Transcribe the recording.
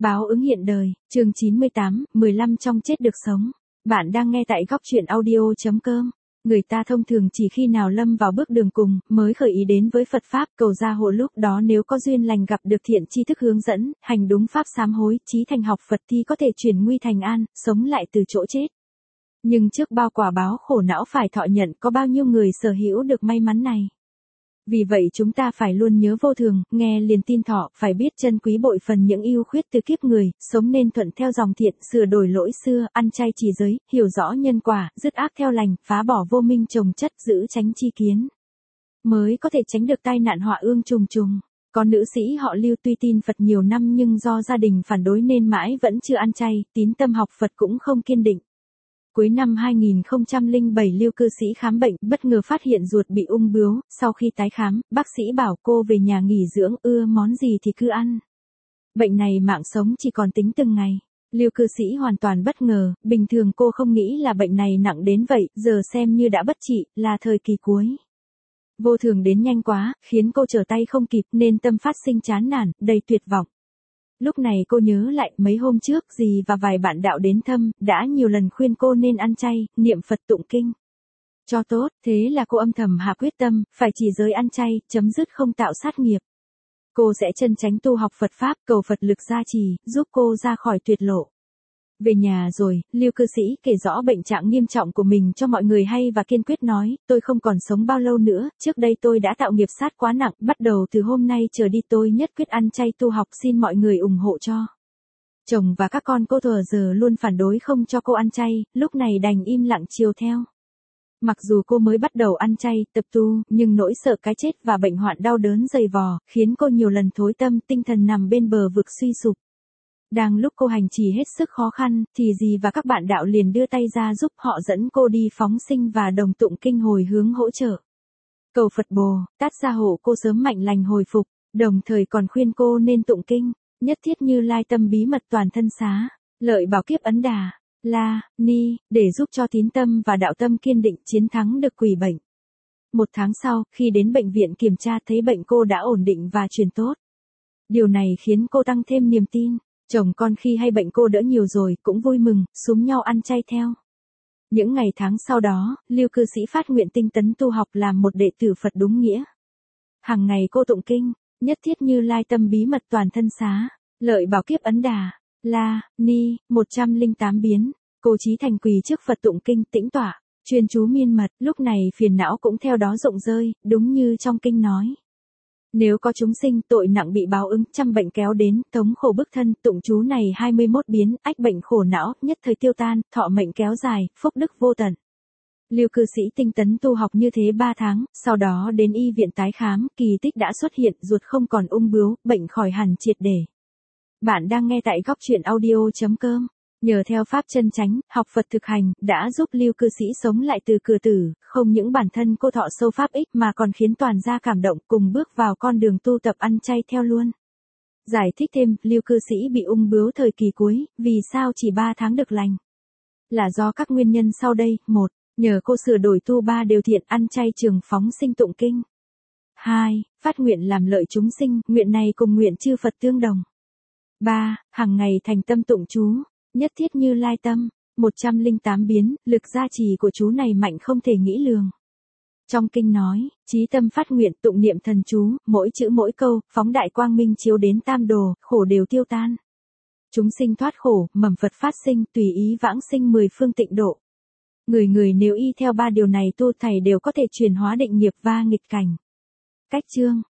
Báo ứng hiện đời, chương 98, 15 trong chết được sống. Bạn đang nghe tại góc truyện audio.com. Người ta thông thường chỉ khi nào lâm vào bước đường cùng, mới khởi ý đến với Phật Pháp cầu gia hộ, lúc đó nếu có duyên lành gặp được thiện tri thức hướng dẫn, hành đúng Pháp sám hối, chí thành học Phật thì có thể chuyển nguy thành an, sống lại từ chỗ chết. Nhưng trước bao quả báo khổ não phải thọ nhận, có bao nhiêu người sở hữu được may mắn này. Vì vậy chúng ta phải luôn nhớ vô thường, nghe liền tin thọ, phải biết trân quý bội phần những ưu khuyết từ kiếp người, sống nên thuận theo dòng thiện, sửa đổi lỗi xưa, ăn chay trì giới, hiểu rõ nhân quả, dứt ác theo lành, phá bỏ vô minh trồng chất, giữ tránh chi kiến. Mới có thể tránh được tai nạn họa ương trùng trùng. Có nữ sĩ họ Lưu tuy tin Phật nhiều năm nhưng do gia đình phản đối nên mãi vẫn chưa ăn chay, tín tâm học Phật cũng không kiên định. Cuối năm 2007 Lưu cư sĩ khám bệnh, bất ngờ phát hiện ruột bị ung bướu, sau khi tái khám, bác sĩ bảo cô về nhà nghỉ dưỡng, ưa món gì thì cứ ăn. Bệnh này mạng sống chỉ còn tính từng ngày. Lưu cư sĩ hoàn toàn bất ngờ, bình thường cô không nghĩ là bệnh này nặng đến vậy, giờ xem như đã bất trị, là thời kỳ cuối. Vô thường đến nhanh quá, khiến cô trở tay không kịp nên tâm phát sinh chán nản, đầy tuyệt vọng. Lúc này cô nhớ lại mấy hôm trước dì và vài bạn đạo đến thăm, đã nhiều lần khuyên cô nên ăn chay, niệm Phật tụng kinh. Cho tốt, thế là cô âm thầm hạ quyết tâm, phải trì giới ăn chay, chấm dứt không tạo sát nghiệp. Cô sẽ chân chánh tu học Phật Pháp, cầu Phật lực gia trì, giúp cô ra khỏi tuyệt lộ. Về nhà rồi, Lưu cư sĩ kể rõ bệnh trạng nghiêm trọng của mình cho mọi người hay và kiên quyết nói, tôi không còn sống bao lâu nữa, trước đây tôi đã tạo nghiệp sát quá nặng, bắt đầu từ hôm nay trở đi tôi nhất quyết ăn chay tu học, xin mọi người ủng hộ cho. Chồng và các con cô thuở giờ luôn phản đối không cho cô ăn chay, lúc này đành im lặng chiều theo. Mặc dù cô mới bắt đầu ăn chay, tập tu, nhưng nỗi sợ cái chết và bệnh hoạn đau đớn dày vò, khiến cô nhiều lần thối tâm, tinh thần nằm bên bờ vực suy sụp. Đang lúc cô hành trì hết sức khó khăn, thì dì và các bạn đạo liền đưa tay ra giúp, họ dẫn cô đi phóng sinh và đồng tụng kinh hồi hướng hỗ trợ. Cầu Phật Bồ Tát gia hộ cô sớm mạnh lành hồi phục, đồng thời còn khuyên cô nên tụng kinh, nhất thiết Như Lai tâm bí mật toàn thân xá, lợi bảo kiếp Ấn Đà, La, Ni, để giúp cho tín tâm và đạo tâm kiên định chiến thắng được quỷ bệnh. 1 tháng sau, khi đến bệnh viện kiểm tra thấy bệnh cô đã ổn định và chuyển tốt. Điều này khiến cô tăng thêm niềm tin. Chồng con khi hay bệnh cô đỡ nhiều rồi, cũng vui mừng, xúm nhau ăn chay theo. Những ngày tháng sau đó, Lưu cư sĩ phát nguyện tinh tấn tu học làm một đệ tử Phật đúng nghĩa. Hàng ngày cô tụng kinh, nhất thiết Như Lai tâm bí mật toàn thân xá, lợi bảo kiếp Ấn Đà, La, Ni, 108 biến. Cô chí thành quỳ trước Phật tụng kinh tĩnh tọa, chuyên chú miên mật, lúc này phiền não cũng theo đó rụng rơi, đúng như trong kinh nói. Nếu có chúng sinh tội nặng bị báo ứng, trăm bệnh kéo đến, thống khổ bức thân, tụng chú này 21 biến, ách bệnh khổ não, nhất thời tiêu tan, thọ mệnh kéo dài, phúc đức vô tận. Lưu cư sĩ tinh tấn tu học như thế 3 tháng, sau đó đến y viện tái khám, kỳ tích đã xuất hiện, ruột không còn ung bướu, bệnh khỏi hẳn triệt để. Bạn đang nghe tại góc truyện audio.com. Nhờ theo Pháp chân chánh, học Phật thực hành, đã giúp Lưu cư sĩ sống lại từ cửa tử, không những bản thân cô thọ sâu Pháp ích mà còn khiến toàn gia cảm động cùng bước vào con đường tu tập ăn chay theo luôn. Giải thích thêm, Lưu cư sĩ bị ung bướu thời kỳ cuối, vì sao chỉ 3 tháng được lành? Là do các nguyên nhân sau đây: 1. Nhờ cô sửa đổi tu 3 điều thiện, ăn chay trường phóng sinh tụng kinh. 2. Phát nguyện làm lợi chúng sinh, nguyện này cùng nguyện chư Phật tương đồng. 3. Hàng ngày thành tâm tụng chú. Nhất thiết Như Lai tâm, 108 biến, lực gia trì của chú này mạnh không thể nghĩ lường. Trong kinh nói, chí tâm phát nguyện tụng niệm thần chú, mỗi chữ mỗi câu, phóng đại quang minh chiếu đến tam đồ, khổ đều tiêu tan. Chúng sinh thoát khổ, mầm Phật phát sinh, tùy ý vãng sinh 10 phương tịnh độ. Người nếu y theo 3 điều này tu thầy đều có thể chuyển hóa định nghiệp và nghịch cảnh. Cách chương